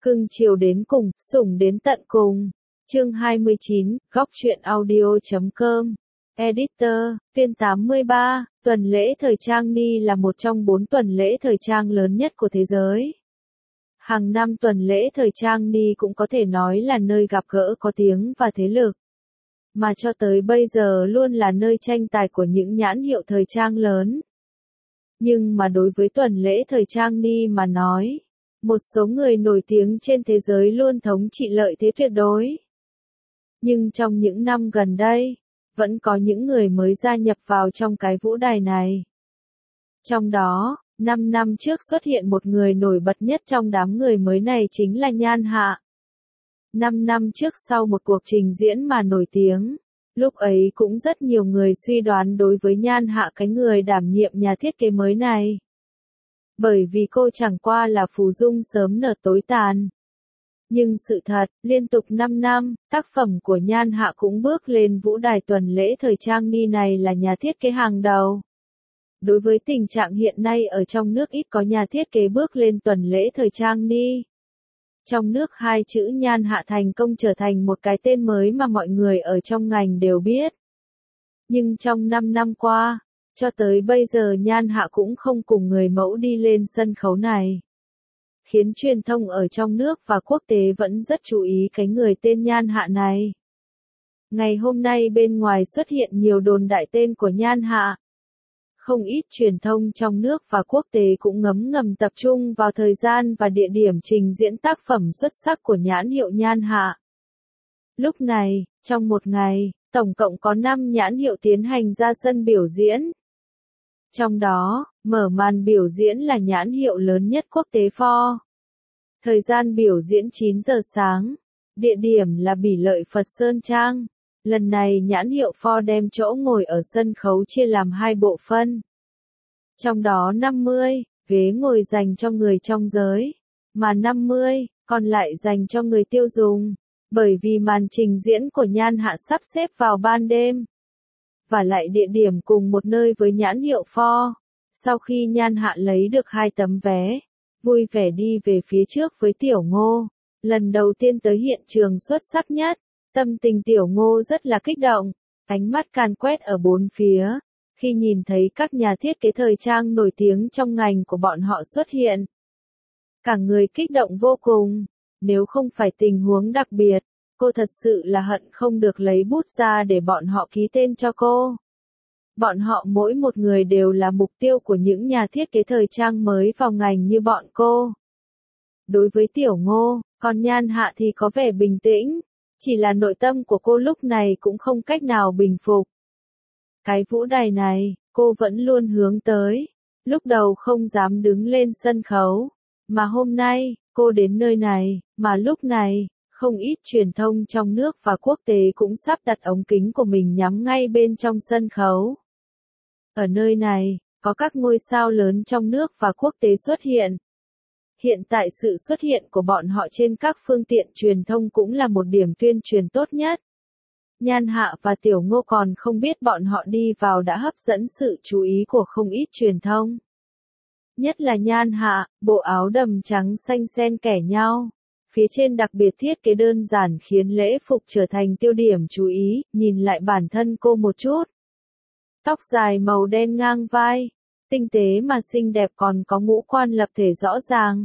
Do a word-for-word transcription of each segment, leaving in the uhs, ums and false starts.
Cưng chiều đến cùng, sủng đến tận cùng. Chương hai mươi chín, góc truyện audio chấm com. Editor, phiên tám mươi ba, tuần lễ thời trang Ni là một trong bốn tuần lễ thời trang lớn nhất của thế giới. Hàng năm tuần lễ thời trang Ni cũng có thể nói là nơi gặp gỡ có tiếng và thế lực. Mà cho tới bây giờ luôn là nơi tranh tài của những nhãn hiệu thời trang lớn. Nhưng mà đối với tuần lễ thời trang Ni mà nói, một số người nổi tiếng trên thế giới luôn thống trị lợi thế tuyệt đối. Nhưng trong những năm gần đây, vẫn có những người mới gia nhập vào trong cái vũ đài này. Trong đó, năm năm trước xuất hiện một người nổi bật nhất trong đám người mới này chính là Nhan Hạ. Năm năm trước sau một cuộc trình diễn mà nổi tiếng, lúc ấy cũng rất nhiều người suy đoán đối với Nhan Hạ cái người đảm nhiệm nhà thiết kế mới này. Bởi vì cô chẳng qua là phù dung sớm nở tối tàn. Nhưng sự thật, liên tục năm năm, tác phẩm của Nhan Hạ cũng bước lên vũ đài tuần lễ thời trang Ni này là nhà thiết kế hàng đầu. Đối với tình trạng hiện nay ở trong nước ít có nhà thiết kế bước lên tuần lễ thời trang Ni. Trong nước hai chữ Nhan Hạ thành công trở thành một cái tên mới mà mọi người ở trong ngành đều biết. Nhưng trong năm năm qua, cho tới bây giờ Nhan Hạ cũng không cùng người mẫu đi lên sân khấu này. Khiến truyền thông ở trong nước và quốc tế vẫn rất chú ý cái người tên Nhan Hạ này. Ngày hôm nay bên ngoài xuất hiện nhiều đồn đại tên của Nhan Hạ. Không ít truyền thông trong nước và quốc tế cũng ngấm ngầm tập trung vào thời gian và địa điểm trình diễn tác phẩm xuất sắc của nhãn hiệu Nhan Hạ. Lúc này, trong một ngày, tổng cộng có năm nhãn hiệu tiến hành ra sân biểu diễn. Trong đó, mở màn biểu diễn là nhãn hiệu lớn nhất quốc tế Ford. Thời gian biểu diễn chín giờ sáng. Địa điểm là Bỉ Lợi Phật Sơn Trang. Lần này nhãn hiệu Ford đem chỗ ngồi ở sân khấu chia làm hai bộ phân. Trong đó năm mươi ghế ngồi dành cho người trong giới, mà năm mươi còn lại dành cho người tiêu dùng. Bởi vì màn trình diễn của Nhan Hạ sắp xếp vào ban đêm. Và lại địa điểm cùng một nơi với nhãn hiệu Ford. Sau khi Nhan Hạ lấy được hai tấm vé, vui vẻ đi về phía trước với Tiểu Ngô. Lần đầu tiên tới hiện trường xuất sắc nhất, tâm tình Tiểu Ngô rất là kích động, ánh mắt càn quét ở bốn phía. Khi nhìn thấy các nhà thiết kế thời trang nổi tiếng trong ngành của bọn họ xuất hiện. Cả người kích động vô cùng, nếu không phải tình huống đặc biệt. Cô thật sự là hận không được lấy bút ra để bọn họ ký tên cho cô. Bọn họ mỗi một người đều là mục tiêu của những nhà thiết kế thời trang mới vào ngành như bọn cô. Đối với Tiểu Ngô, còn Nhan Hạ thì có vẻ bình tĩnh, chỉ là nội tâm của cô lúc này cũng không cách nào bình phục. Cái vũ đài này, cô vẫn luôn hướng tới, lúc đầu không dám đứng lên sân khấu, mà hôm nay, cô đến nơi này, mà lúc này, không ít truyền thông trong nước và quốc tế cũng sắp đặt ống kính của mình nhắm ngay bên trong sân khấu. Ở nơi này, có các ngôi sao lớn trong nước và quốc tế xuất hiện. Hiện tại sự xuất hiện của bọn họ trên các phương tiện truyền thông cũng là một điểm tuyên truyền tốt nhất. Nhan Hạ và Tiểu Ngô còn không biết bọn họ đi vào đã hấp dẫn sự chú ý của không ít truyền thông. Nhất là Nhan Hạ, bộ áo đầm trắng xanh xen kẽ nhau. Phía trên đặc biệt thiết kế đơn giản khiến lễ phục trở thành tiêu điểm chú ý, nhìn lại bản thân cô một chút. Tóc dài màu đen ngang vai, tinh tế mà xinh đẹp còn có ngũ quan lập thể rõ ràng.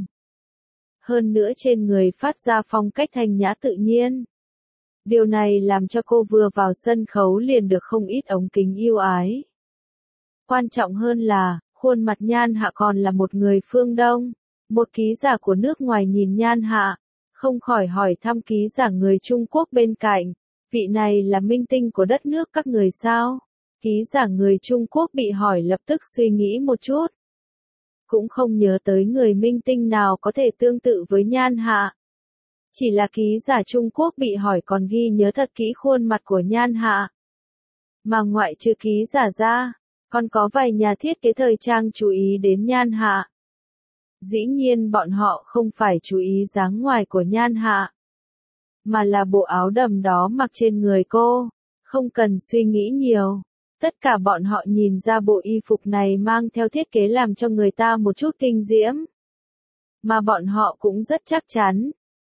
Hơn nữa trên người phát ra phong cách thanh nhã tự nhiên. Điều này làm cho cô vừa vào sân khấu liền được không ít ống kính yêu ái. Quan trọng hơn là, khuôn mặt Nhan Hạ còn là một người phương Đông. Một ký giả của nước ngoài nhìn Nhan Hạ, không khỏi hỏi thăm ký giả người Trung Quốc bên cạnh, vị này là minh tinh của đất nước các người sao? Ký giả người Trung Quốc bị hỏi lập tức suy nghĩ một chút. Cũng không nhớ tới người minh tinh nào có thể tương tự với Nhan Hạ. Chỉ là ký giả Trung Quốc bị hỏi còn ghi nhớ thật kỹ khuôn mặt của Nhan Hạ. Mà ngoại trừ ký giả ra, còn có vài nhà thiết kế thời trang chú ý đến Nhan Hạ. Dĩ nhiên bọn họ không phải chú ý dáng ngoài của Nhan Hạ, mà là bộ áo đầm đó mặc trên người cô. Không cần suy nghĩ nhiều, tất cả bọn họ nhìn ra bộ y phục này mang theo thiết kế làm cho người ta một chút kinh diễm. Mà bọn họ cũng rất chắc chắn,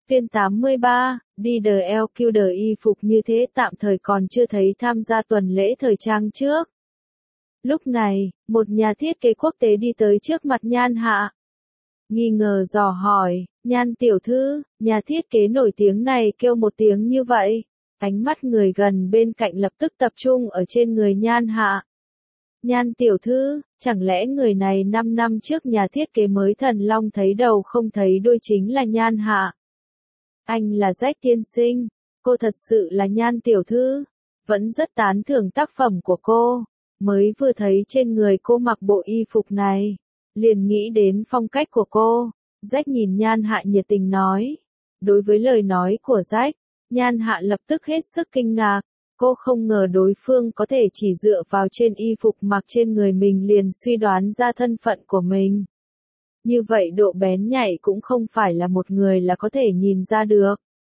Phiên tám mươi ba, đi đờ eo kiu đờ y phục như thế tạm thời còn chưa thấy tham gia tuần lễ thời trang trước. Lúc này, một nhà thiết kế quốc tế đi tới trước mặt Nhan Hạ. Nghi ngờ dò hỏi, Nhan tiểu thư, nhà thiết kế nổi tiếng này kêu một tiếng như vậy. Ánh mắt người gần bên cạnh lập tức tập trung ở trên người Nhan Hạ. Nhan tiểu thư, chẳng lẽ người này năm năm trước nhà thiết kế mới Thần Long thấy đầu không thấy đuôi chính là Nhan Hạ? Anh là Jack tiên sinh, cô thật sự là Nhan tiểu thư, vẫn rất tán thưởng tác phẩm của cô, mới vừa thấy trên người cô mặc bộ y phục này, liền nghĩ đến phong cách của cô. Jack nhìn Nhan Hạ nhiệt tình nói. Đối với lời nói của Jack, Nhan Hạ lập tức hết sức kinh ngạc, cô không ngờ đối phương có thể chỉ dựa vào trên y phục mặc trên người mình liền suy đoán ra thân phận của mình. Như vậy độ bén nhạy cũng không phải là một người là có thể nhìn ra được.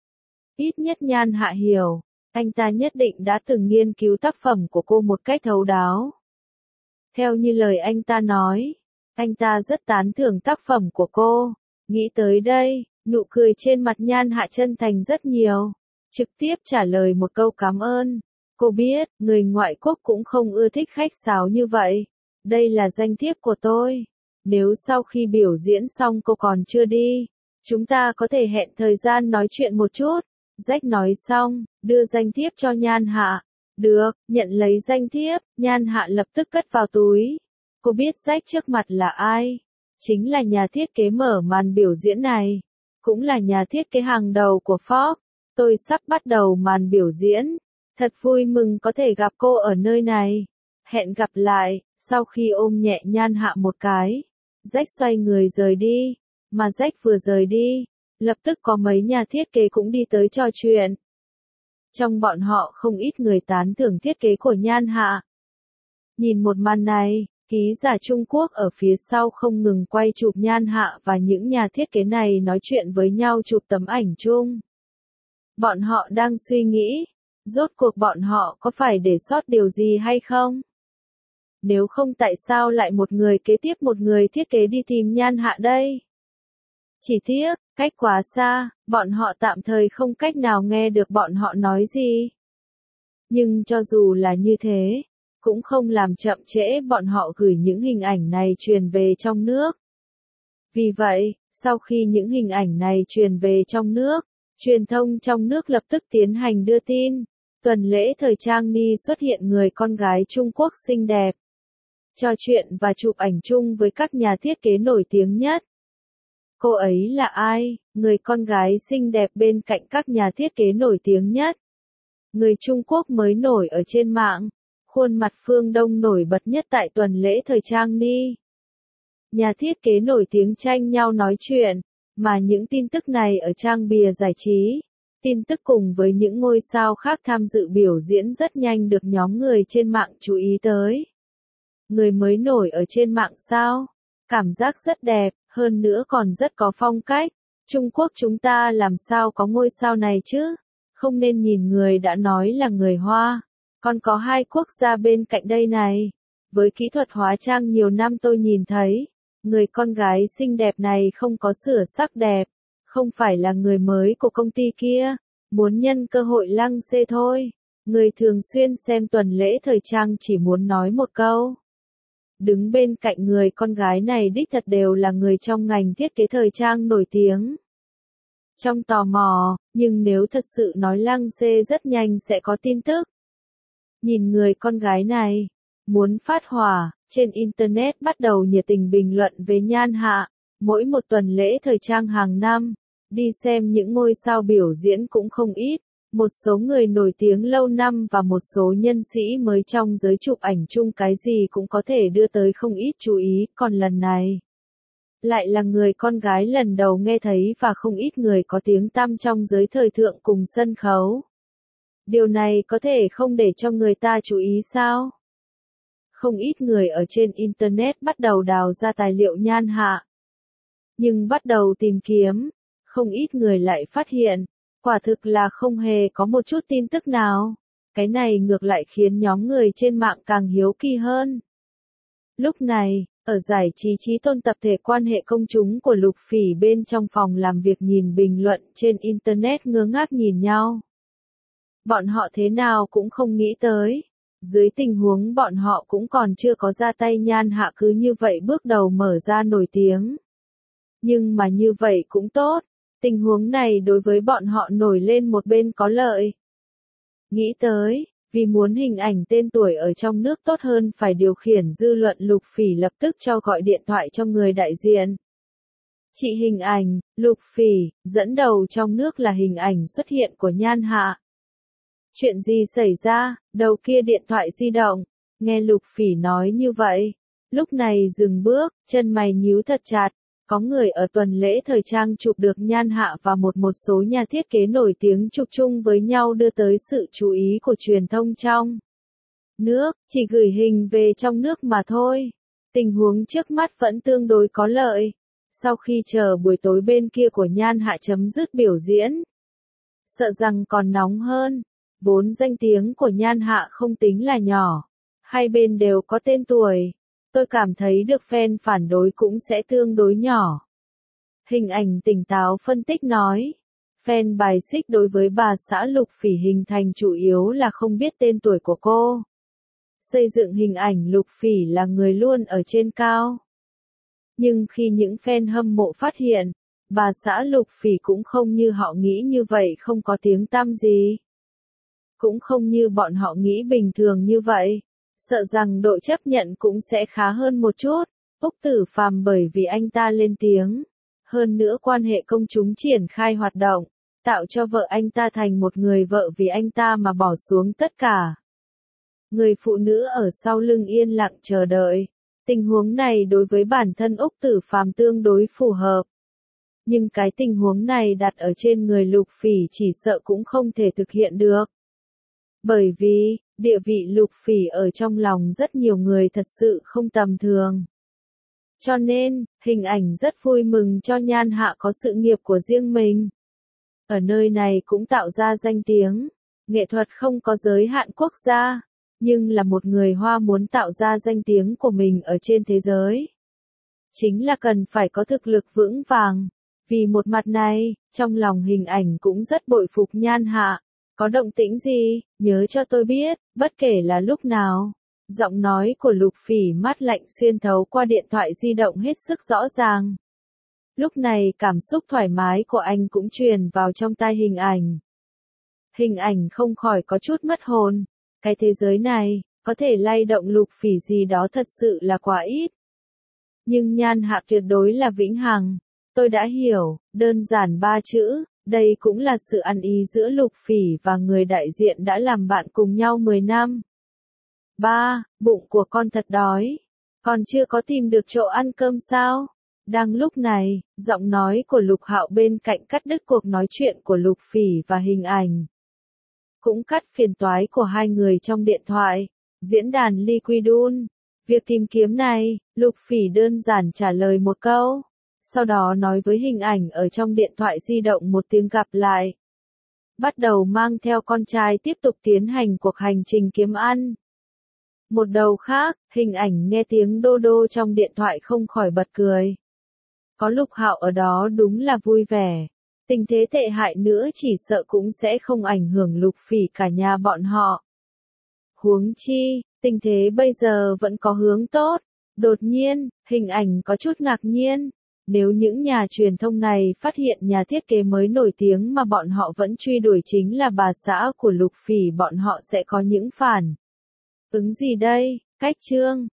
Ít nhất Nhan Hạ hiểu, anh ta nhất định đã từng nghiên cứu tác phẩm của cô một cách thấu đáo. Theo như lời anh ta nói, anh ta rất tán thưởng tác phẩm của cô. Nghĩ tới đây, nụ cười trên mặt Nhan Hạ chân thành rất nhiều, trực tiếp trả lời một câu cảm ơn. Cô biết, người ngoại quốc cũng không ưa thích khách sáo như vậy. Đây là danh thiếp của tôi. Nếu sau khi biểu diễn xong cô còn chưa đi, chúng ta có thể hẹn thời gian nói chuyện một chút. Jack nói xong, đưa danh thiếp cho Nhan Hạ. Được, nhận lấy danh thiếp, Nhan Hạ lập tức cất vào túi. Cô biết Jack trước mặt là ai? Chính là nhà thiết kế mở màn biểu diễn này. Cũng là nhà thiết kế hàng đầu của Fox. Tôi sắp bắt đầu màn biểu diễn. Thật vui mừng có thể gặp cô ở nơi này. Hẹn gặp lại. Sau khi ôm nhẹ Nhan Hạ một cái, Jack xoay người rời đi. Mà Jack vừa rời đi, lập tức có mấy nhà thiết kế cũng đi tới trò chuyện. Trong bọn họ không ít người tán thưởng thiết kế của Nhan Hạ. Nhìn một màn này, ký giả Trung Quốc ở phía sau không ngừng quay chụp Nhan Hạ và những nhà thiết kế này nói chuyện với nhau chụp tấm ảnh chung. Bọn họ đang suy nghĩ, rốt cuộc bọn họ có phải để sót điều gì hay không? Nếu không tại sao lại một người kế tiếp một người thiết kế đi tìm Nhan Hạ đây? Chỉ tiếc, cách quá xa, bọn họ tạm thời không cách nào nghe được bọn họ nói gì. Nhưng cho dù là như thế, cũng không làm chậm trễ bọn họ gửi những hình ảnh này truyền về trong nước. Vì vậy, sau khi những hình ảnh này truyền về trong nước, truyền thông trong nước lập tức tiến hành đưa tin. Tuần lễ thời trang Ni xuất hiện người con gái Trung Quốc xinh đẹp. Trò chuyện và chụp ảnh chung với các nhà thiết kế nổi tiếng nhất. Cô ấy là ai? Người con gái xinh đẹp bên cạnh các nhà thiết kế nổi tiếng nhất. Người Trung Quốc mới nổi ở trên mạng. Khuôn mặt phương Đông nổi bật nhất tại tuần lễ thời trang Ni. Nhà thiết kế nổi tiếng tranh nhau nói chuyện, mà những tin tức này ở trang bìa giải trí. Tin tức cùng với những ngôi sao khác tham dự biểu diễn rất nhanh được nhóm người trên mạng chú ý tới. Người mới nổi ở trên mạng sao? Cảm giác rất đẹp, hơn nữa còn rất có phong cách. Trung Quốc chúng ta làm sao có ngôi sao này chứ? Không nên nhìn người đã nói là người Hoa. Còn có hai quốc gia bên cạnh đây này. Với kỹ thuật hóa trang nhiều năm tôi nhìn thấy, người con gái xinh đẹp này không có sửa sắc đẹp. Không phải là người mới của công ty kia. Muốn nhân cơ hội lăng xê thôi. Người thường xuyên xem tuần lễ thời trang chỉ muốn nói một câu. Đứng bên cạnh người con gái này đích thật đều là người trong ngành thiết kế thời trang nổi tiếng. Trong tò mò, nhưng nếu thật sự nói lăng xê rất nhanh sẽ có tin tức. Nhìn người con gái này, muốn phát hỏa, trên Internet bắt đầu nhiệt tình bình luận về Nhan Hạ. Mỗi một tuần lễ thời trang hàng năm, đi xem những ngôi sao biểu diễn cũng không ít. Một số người nổi tiếng lâu năm và một số nhân sĩ mới trong giới chụp ảnh chung cái gì cũng có thể đưa tới không ít chú ý, còn lần này lại là người con gái lần đầu nghe thấy và không ít người có tiếng tăm trong giới thời thượng cùng sân khấu. Điều này có thể không để cho người ta chú ý sao? Không ít người ở trên Internet bắt đầu đào ra tài liệu Nhan Hạ. Nhưng bắt đầu tìm kiếm, không ít người lại phát hiện, quả thực là không hề có một chút tin tức nào. Cái này ngược lại khiến nhóm người trên mạng càng hiếu kỳ hơn. Lúc này, Ở giải trí trí tôn tập thể quan hệ công chúng của Lục Phỉ bên trong phòng làm việc nhìn bình luận trên Internet ngơ ngác nhìn nhau. Bọn họ thế nào cũng không nghĩ tới. Dưới tình huống bọn họ cũng còn chưa có ra tay Nhan Hạ cứ như vậy bước đầu mở ra nổi tiếng. Nhưng mà như vậy cũng tốt. Tình huống này đối với bọn họ nổi lên một bên có lợi. Nghĩ tới, vì muốn hình ảnh tên tuổi ở trong nước tốt hơn phải điều khiển dư luận Lục Phỉ lập tức cho gọi điện thoại cho người đại diện. Chị hình ảnh, Lục Phỉ, dẫn đầu trong nước là hình ảnh xuất hiện của Nhan Hạ. Chuyện gì xảy ra, đầu kia điện thoại di động, nghe Lục Phỉ nói như vậy. Lúc này dừng bước, chân mày nhíu thật chặt. Có người ở tuần lễ thời trang chụp được Nhan Hạ và một một số nhà thiết kế nổi tiếng chụp chung với nhau đưa tới sự chú ý của truyền thông trong nước, chỉ gửi hình về trong nước mà thôi. Tình huống trước mắt vẫn tương đối có lợi. Sau khi chờ buổi tối bên kia của Nhan Hạ chấm dứt biểu diễn, sợ rằng còn nóng hơn. Vốn danh tiếng của Nhan Hạ không tính là nhỏ. Hai bên đều có tên tuổi. Tôi cảm thấy được fan phản đối cũng sẽ tương đối nhỏ. Hình ảnh tỉnh táo phân tích nói. Fan bài xích đối với bà xã Lục Phỉ hình thành chủ yếu là không biết tên tuổi của cô. Xây dựng hình ảnh Lục Phỉ là người luôn ở trên cao. Nhưng khi những fan hâm mộ phát hiện, bà xã Lục Phỉ cũng không như họ nghĩ như vậy không có tiếng tăm gì. Cũng không như bọn họ nghĩ bình thường như vậy. Sợ rằng độ chấp nhận cũng sẽ khá hơn một chút. Úc Tử Phàm bởi vì anh ta lên tiếng. Hơn nữa quan hệ công chúng triển khai hoạt động. Tạo cho vợ anh ta thành một người vợ vì anh ta mà bỏ xuống tất cả. Người phụ nữ ở sau lưng yên lặng chờ đợi. Tình huống này đối với bản thân Úc Tử Phàm tương đối phù hợp. Nhưng cái tình huống này đặt ở trên người Lục Phỉ chỉ sợ cũng không thể thực hiện được. Bởi vì, địa vị Lục Phỉ ở trong lòng rất nhiều người thật sự không tầm thường. Cho nên, hình ảnh rất vui mừng cho Nhan Hạ có sự nghiệp của riêng mình. Ở nơi này cũng tạo ra danh tiếng. Nghệ thuật không có giới hạn quốc gia, nhưng là một người Hoa muốn tạo ra danh tiếng của mình ở trên thế giới. Chính là cần phải có thực lực vững vàng. Vì một mặt này, trong lòng hình ảnh cũng rất bội phục Nhan Hạ. Có động tĩnh gì, nhớ cho tôi biết, bất kể là lúc nào. Giọng nói của Lục Phỉ mát lạnh xuyên thấu qua điện thoại di động hết sức rõ ràng. Lúc này cảm xúc thoải mái của anh cũng truyền vào trong tai hình ảnh. Hình ảnh không khỏi có chút mất hồn. Cái thế giới này, có thể lay động Lục Phỉ gì đó thật sự là quá ít. Nhưng Nhan Hạ tuyệt đối là vĩnh hằng. Tôi đã hiểu, đơn giản ba chữ. Đây cũng là sự ăn ý giữa Lục Phỉ và người đại diện đã làm bạn cùng nhau mười năm. ba. Bụng của con thật đói. Còn chưa có tìm được chỗ ăn cơm sao? Đang lúc này, giọng nói của Lục Hạo bên cạnh cắt đứt cuộc nói chuyện của Lục Phỉ và hình ảnh. Cũng cắt phiền toái của hai người trong điện thoại. Diễn đàn Liquidun. Việc tìm kiếm này, Lục Phỉ đơn giản trả lời một câu. Sau đó nói với hình ảnh ở trong điện thoại di động một tiếng gặp lại. Bắt đầu mang theo con trai tiếp tục tiến hành cuộc hành trình kiếm ăn. Một đầu khác, hình ảnh nghe tiếng đô đô trong điện thoại không khỏi bật cười. Có Lục Hạo ở đó đúng là vui vẻ. Tình thế tệ hại nữa chỉ sợ cũng sẽ không ảnh hưởng Lục Phỉ cả nhà bọn họ. Huống chi, tình thế bây giờ vẫn có hướng tốt. Đột nhiên, hình ảnh có chút ngạc nhiên. Nếu những nhà truyền thông này phát hiện nhà thiết kế mới nổi tiếng mà bọn họ vẫn truy đuổi chính là bà xã của Lục Phỉ, bọn họ sẽ có những phản ứng gì đây? Cách chương